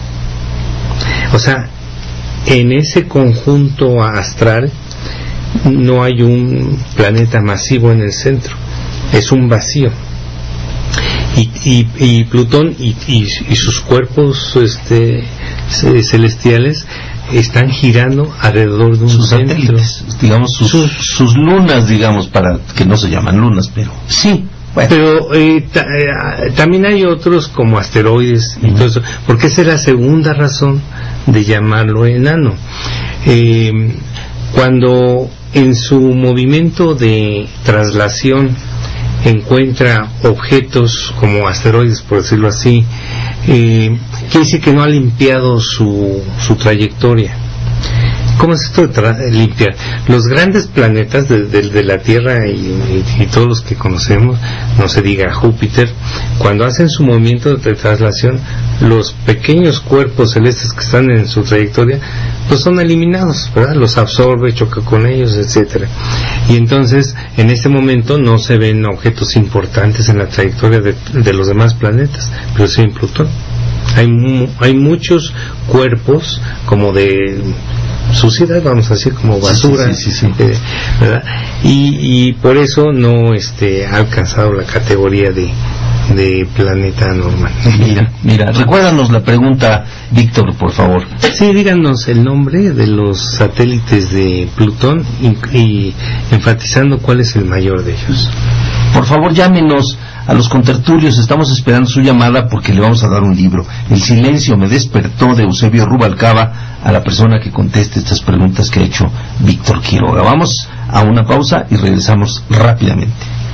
O sea, en ese conjunto astral no hay un planeta masivo en el centro, es un vacío. Y, y, y Plutón y, y, y sus cuerpos este, celestiales están girando alrededor de un sus centro. satélites, digamos sus, sus, sus lunas, digamos, para que no se llaman lunas, pero sí. Bueno. Pero eh, ta, eh, también hay otros como asteroides y uh-huh. todo eso, porque esa es la segunda razón de llamarlo enano. Eh, cuando en su movimiento de traslación encuentra objetos como asteroides, por decirlo así, eh, quiere decir que no ha limpiado su, su trayectoria. ¿Cómo es esto de tra- limpiar? Los grandes planetas de, de, de la Tierra y, y, y todos los que conocemos, no se diga Júpiter, cuando hacen su movimiento de traslación, los pequeños cuerpos celestes que están en su trayectoria, pues son eliminados, ¿verdad? Los absorbe, choca con ellos, etcétera. Y entonces, en este momento no se ven objetos importantes en la trayectoria de, de los demás planetas, pero sí en Plutón. Hay, mu- hay muchos cuerpos como de suciedad, vamos a decir, como basura, sí, sí, sí, sí. Eh, ¿verdad? Y, y por eso no este, ha alcanzado la categoría de, de planeta normal. Mira, mira, recuérdanos la pregunta, Víctor, por favor. Sí, díganos el nombre de los satélites de Plutón y, y enfatizando cuál es el mayor de ellos. Por favor, llámenos a los contertulios, estamos esperando su llamada porque le vamos a dar un libro. El silencio me despertó, de Eusebio Rubalcaba, a la persona que conteste estas preguntas que ha hecho Víctor Quiroga. Vamos a una pausa y regresamos rápidamente.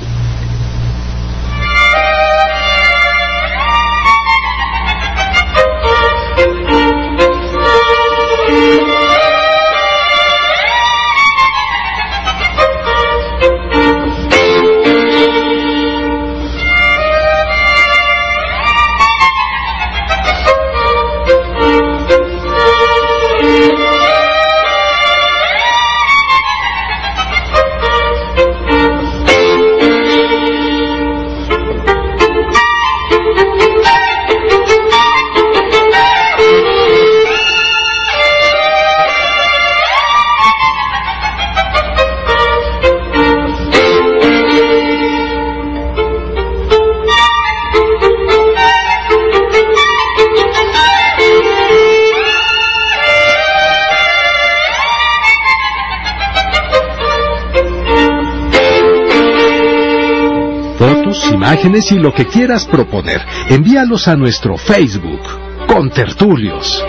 Imágenes y lo que quieras proponer, envíalos a nuestro Facebook, Contertulios.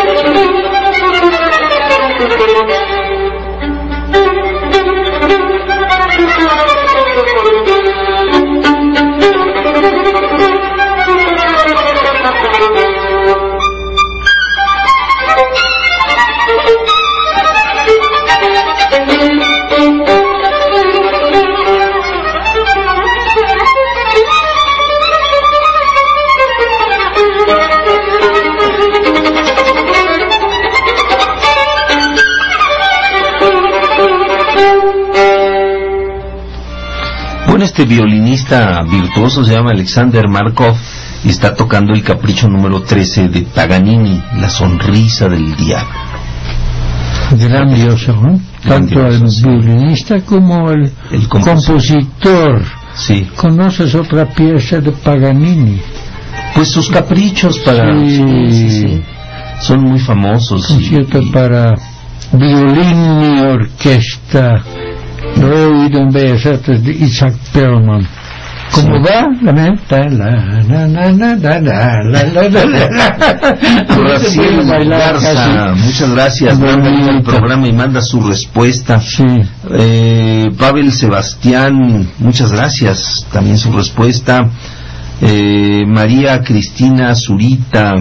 Este violinista virtuoso se llama Alexander Markov y está tocando el capricho número trece de Paganini, La sonrisa del diablo. Grandioso, ¿no? Tanto el violinista como el, el compositor. compositor. Sí. ¿Conoces otra pieza de Paganini? Pues sus caprichos para... Sí, sí, sí, sí. Son muy famosos. Concierto y, y... para violín y orquesta. Lo he oído en Bellas Artes de Isaac Perlman. ¿Cómo sí. va? La meta, la, la, la, la, la, la, la, la, la. Raciel Garza, muchas gracias. Manda el programa y manda su respuesta. Sí. Eh, Pavel Sebastián, muchas gracias. También su respuesta. Eh, María Cristina Zurita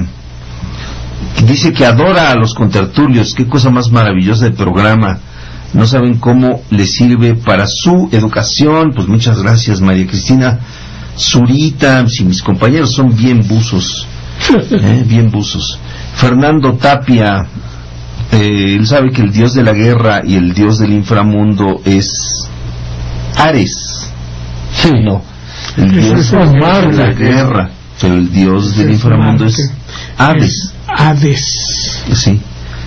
dice que adora a los contertulios. Qué cosa más maravillosa de programa. No saben cómo les sirve para su educación. Pues muchas gracias, María Cristina Zurita. Si mis compañeros son bien buzos, eh, bien buzos. Fernando Tapia, eh, él sabe que el dios de la guerra y el dios del inframundo es Ares. Sí, no, el dios de la guerra, pero el dios del inframundo es Hades. Hades. Sí.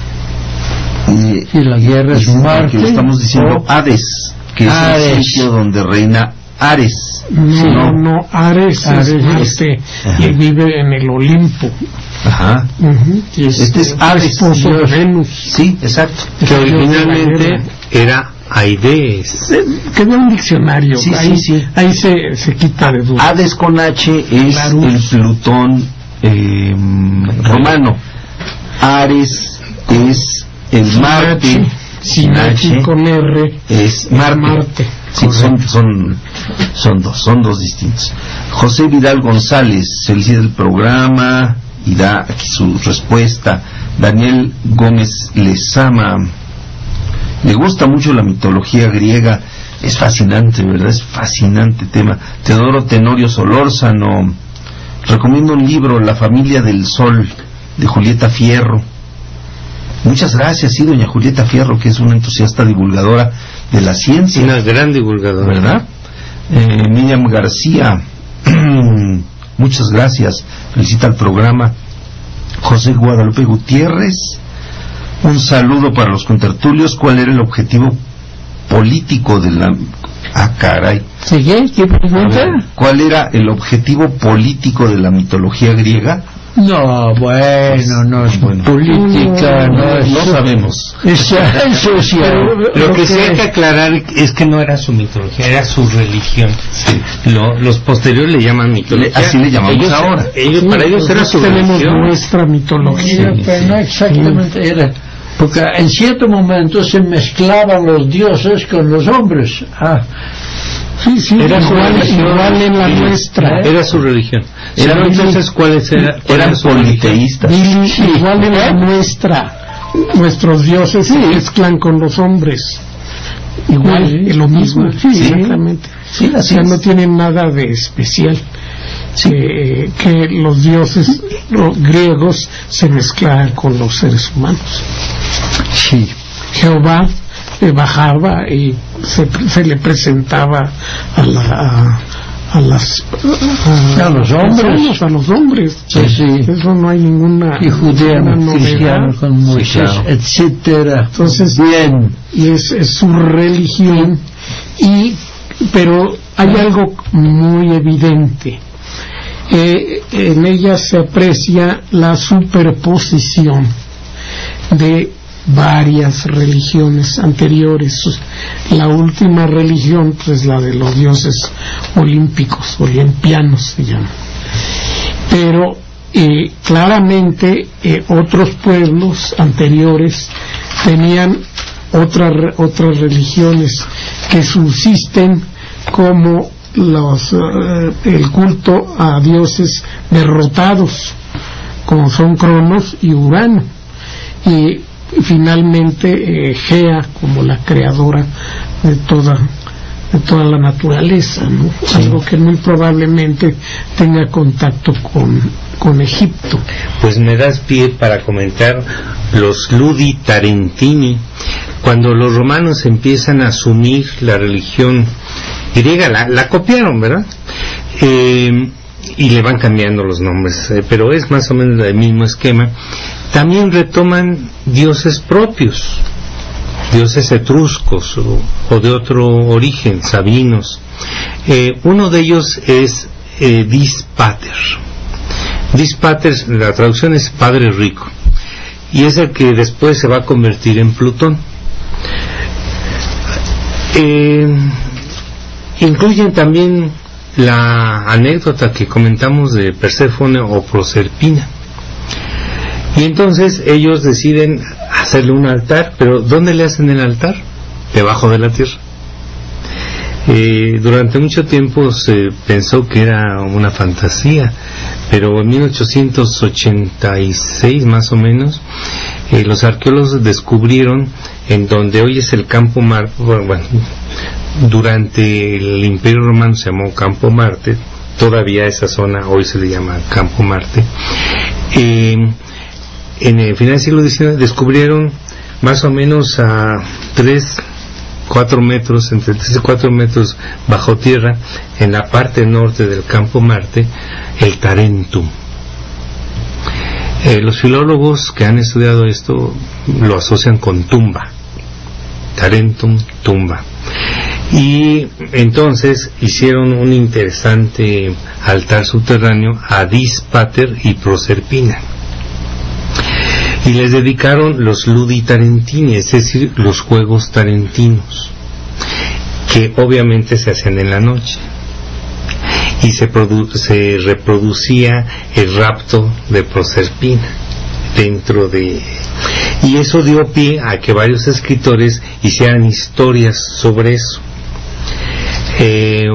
Eh, y la guerra es Marte. Que estamos diciendo Hades, que es Ares. El sitio donde reina Ares. No, no, no Ares, Ares es Marte y vive en el Olimpo. Ajá. Uh-huh. Y es, este es Ares, esposo de Venus. Sí, exacto. Que originalmente era Aides. Que había un diccionario. Sí, ahí, sí, sí. ahí se, se quita de duda. Hades con H es Claro. el Plutón eh, romano. Ares es el Marte. Sin H con R es Marte. Marte. Sí, son, son, son dos, son dos distintos. José Vidal González felicita el programa y da aquí su respuesta. Daniel Gómez Lezama, le gusta mucho la mitología griega, es fascinante, ¿verdad? Es fascinante tema. Teodoro Tenorio Solórzano, recomiendo un libro, La familia del Sol, de Julieta Fierro. Muchas gracias, sí, doña Julieta Fierro, que es una entusiasta divulgadora de la ciencia. Una gran divulgadora, ¿verdad? Eh, Miriam García, muchas gracias, felicita el programa. José Guadalupe Gutiérrez, un saludo para los contertulios. ¿Cuál era el objetivo político de la... Ah, caray. ¿Sigue? ¿Qué pregunta? ¿Cuál era el objetivo político de la mitología griega? No, bueno, no es Bueno. política, no, No, es... no sabemos. Es, es social. Lo que sí hay que aclarar es que no era su mitología, era su religión. Sí. Lo, los posteriores le llaman mitología. Le- así le llamamos ellos, ahora. Ellos, Sí, para ellos era su tenemos religión. nuestra mitología. Sí, pero no exactamente era, porque en cierto momento se mezclaban los dioses con los hombres. Ah, Sí, sí, Era su igual, religión. igual en la Sí, nuestra. Era su religión. Eran- Eran entonces cuáles era, cuál Eran era su religión? politeístas. Billy, igual en la nuestra. Nuestros dioses se mezclan con los hombres. Igual, Sí, es lo mismo. sí, Exactamente. Sí, O así sea, es. no tienen nada de especial. Que, que los dioses los griegos se mezclaban con los seres humanos. sí. Jehová eh, bajaba y se, se le presentaba a, la, a, a las A los hombres. personas, a los hombres. Sí, sí. Eso no hay ninguna, Y judeanos, ninguna cristianos novedad. con Moisés, claro. etcétera. Entonces, bien. y es, es su religión, y pero hay algo muy evidente. Eh, en ella se aprecia la superposición de varias religiones anteriores. La última religión, pues la de los dioses olímpicos, olimpianos se llama. Pero eh, claramente eh, otros pueblos anteriores tenían otras otras religiones que subsisten, como los eh, el culto a dioses derrotados, como son Cronos y Urano, y finalmente eh, Gea como la creadora de toda de toda la naturaleza, ¿no? Sí. Algo que muy probablemente tenga contacto con, con Egipto. Pues me das pie para comentar los Ludi Tarentini. Cuando los romanos empiezan a asumir la religión griega, la, la copiaron, ¿verdad? Eh, y le van cambiando los nombres, eh, pero es más o menos el mismo esquema. También retoman dioses propios, dioses etruscos o, o de otro origen, sabinos. Eh, uno de ellos es eh, Dis Pater. Dis Pater, la traducción es Padre Rico, y es el que después se va a convertir en Plutón. Eh, incluyen también la anécdota que comentamos de Perséfone o Proserpina. Y entonces ellos deciden hacerle un altar, pero ¿dónde le hacen el altar? Debajo de la tierra. Eh, durante mucho tiempo se pensó que era una fantasía, pero en mil ochocientos ochenta y seis más o menos, eh, los arqueólogos descubrieron en donde hoy es el Campo Marte, bueno, bueno, durante el Imperio Romano se llamó Campo Marte, todavía esa zona hoy se le llama Campo Marte. Eh, en el final del siglo diecinueve descubrieron más o menos a tres, cuatro metros, entre tres y cuatro metros bajo tierra, en la parte norte del Campo Marte, el Tarentum. Eh, los filólogos que han estudiado esto lo asocian con tumba, Tarentum, tumba. Y entonces hicieron un interesante altar subterráneo a Dis Pater y Proserpina. y les dedicaron los ludi tarentini, es decir, los juegos tarentinos, que obviamente se hacían en la noche, y se, produ- se reproducía el rapto de Proserpina dentro de... y eso dio pie a que varios escritores hicieran historias sobre eso. Eh,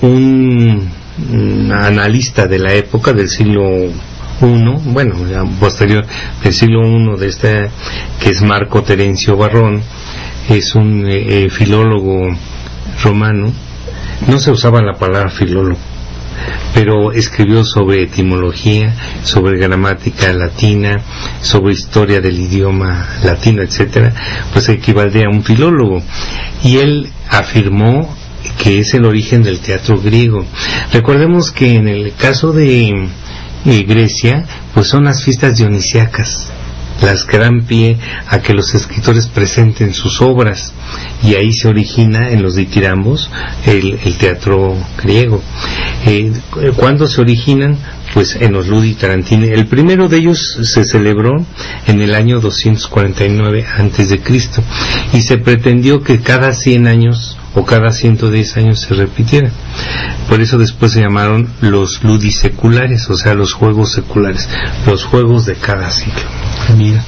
un, un analista de la época del siglo uno, bueno, ya posterior del siglo uno de este, que es Marco Terencio Varrón, es un eh, filólogo romano. No se usaba la palabra filólogo, pero escribió sobre etimología, sobre gramática latina, sobre historia del idioma latino, etcétera, pues equivaldría a un filólogo, y él afirmó que es el origen del teatro griego. Recordemos que en el caso de eh, Grecia, pues son las fiestas dionisíacas las que dan pie a que los escritores presenten sus obras, y ahí se origina en los ditirambos el, el teatro griego. Eh, ¿Cuándo se originan? Pues en los ludi tarentini. El primero de ellos se celebró en el año doscientos cuarenta y nueve antes de Cristo, y se pretendió que cada cien años o cada ciento diez años se repitiera. Por eso después se llamaron los ludis seculares, o sea, los juegos seculares, los juegos de cada siglo. Mira,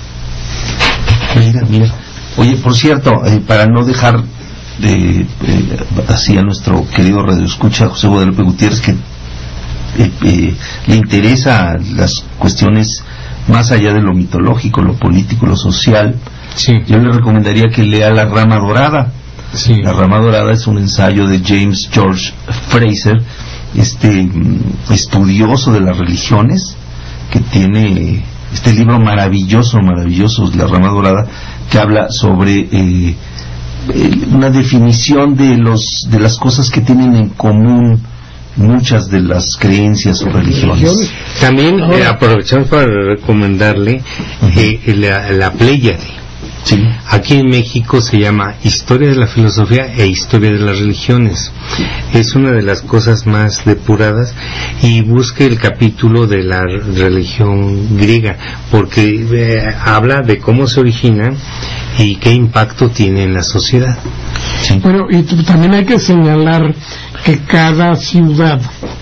mira, mira. Oye, por cierto, eh, para no dejar de, eh, así a nuestro querido radioescucha José Guadalupe Gutiérrez, que eh, eh, le interesa las cuestiones más allá de lo mitológico, lo político, lo social, sí, yo le recomendaría que lea La Rama Dorada. Sí. La Rama Dorada es un ensayo de James George Fraser, este estudioso de las religiones, que tiene este libro maravilloso, maravilloso, La Rama Dorada, que habla sobre eh, eh, una definición de los de las cosas que tienen en común muchas de las creencias o religiones. También eh, aprovechamos para recomendarle eh, la, la Pléyade. Sí. Aquí en México se llama Historia de la Filosofía e Historia de las Religiones. Es una de las cosas más depuradas, y busque el capítulo de la religión griega, porque eh, habla de cómo se origina y qué impacto tiene en la sociedad. Sí. Bueno, y t- también hay que señalar que cada ciudad,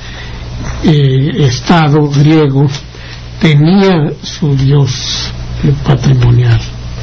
eh, estado griego, tenía su dios eh, patrimonial.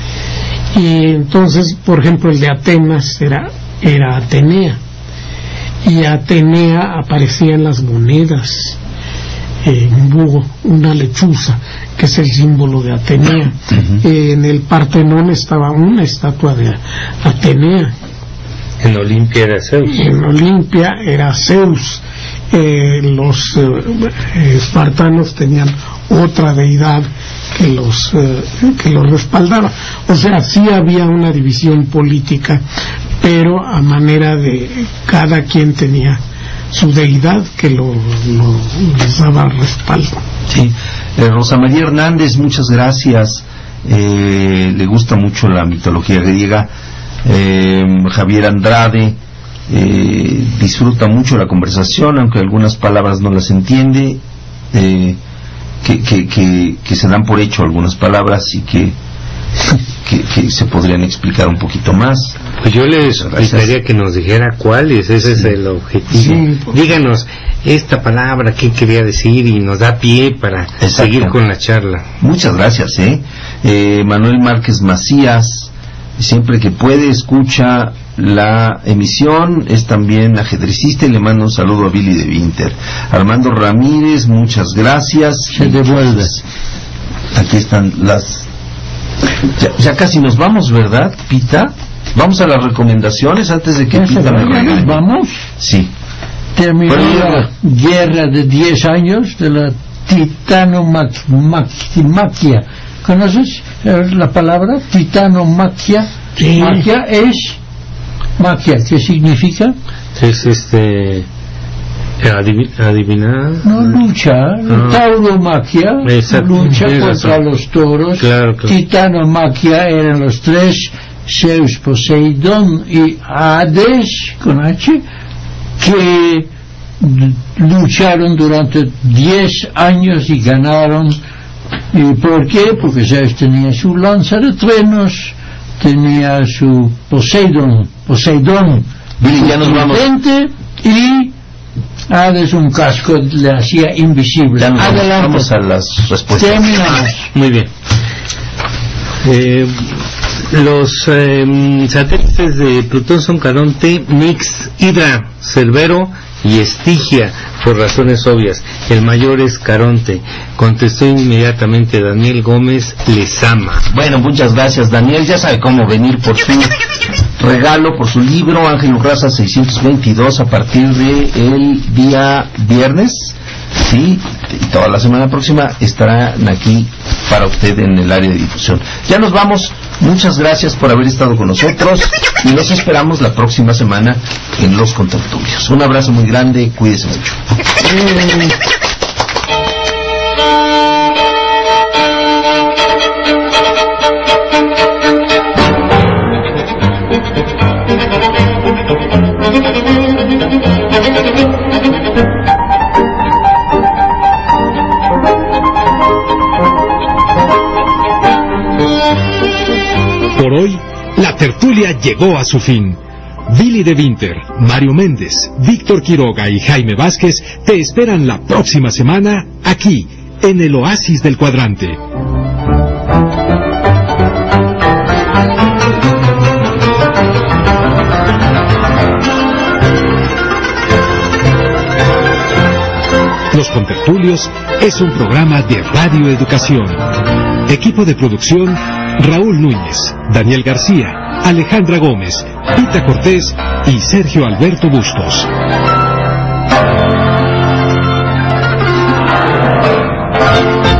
Y entonces, por ejemplo, el de Atenas era, era Atenea, y Atenea aparecía en las monedas, eh, un búho, una lechuza, que es el símbolo de Atenea. Uh-huh. Eh, en el Partenón estaba una estatua de Atenea. En Olimpia era Zeus. En Olimpia era Zeus. Eh, los eh, espartanos tenían otra deidad que los eh, que los respaldaba. O sea, sí había una división política, pero a manera de cada quien tenía su deidad que lo, lo les daba respaldo. Sí. Eh, Rosa María Hernández, muchas gracias. Eh, le gusta mucho la mitología griega. Eh, Javier Andrade eh, disfruta mucho la conversación, aunque algunas palabras no las entiende, eh, que, que, que, que se dan por hecho algunas palabras y que, que, que se podrían explicar un poquito más. Pues yo le solicitaría que nos dijera cuáles, ese Sí. es el objetivo. Sí. Díganos esta palabra, qué quería decir, y nos da pie para Exacto. seguir con la charla. Muchas gracias. ¿eh? Eh, Manuel Márquez Macías, siempre que puede escucha la emisión, es también ajedrecista, y le mando un saludo a Billy de Winter. Armando Ramírez, muchas gracias. Se devuelve. Aquí están las... Ya, ya casi nos vamos, ¿verdad, Pita? Vamos a las recomendaciones antes de que ¿Ya se Pita me va? ¿Ya nos regañe. vamos? Sí. Terminó Bueno, la guerra de diez años de la titanomaquia. ¿Conoces eh, la palabra titanomaquia? Sí. Maquia es maquia, ¿qué significa? Es este adivi- adivinar. No lucha, Ah. tauromaquia, Exacto. lucha Tienes contra razón. los toros. Claro, claro. Titanomaquia eran los tres, Zeus, Poseidón y Hades, con H, que lucharon durante diez años y ganaron ¿Y por qué? Porque Zeus tenía su lanza de truenos, tenía su Poseidón, Poseidón, Billy, ya nos vamos. Y Hades un casco le hacía invisible. Ya nos Adelante. vamos a las respuestas. Terminamos. Muy bien. Eh, los eh, satélites de Plutón son Caronte, Nix, Hidra, Cerbero y Estigia, por razones obvias. El mayor es Caronte. Contestó inmediatamente Daniel Gómez Lezama. Bueno, muchas gracias, Daniel. Ya sabe cómo venir por su regalo, por su libro Ángel Urraza seiscientos veintidós a partir de el día viernes. Sí, y toda la semana próxima estarán aquí para usted en el área de difusión. Ya nos vamos. Muchas gracias por haber estado con nosotros y nos esperamos la próxima semana en Los Contertulios. Un abrazo muy grande, cuídese mucho. Por hoy, la tertulia llegó a su fin. Billy de Winter, Mario Méndez, Víctor Quiroga y Jaime Vázquez te esperan la próxima semana aquí, en el Oasis del Cuadrante. Los Contertulios es un programa de Radio Educación. Equipo de producción: Raúl Núñez, Daniel García, Alejandra Gómez, Pita Cortés y Sergio Alberto Bustos.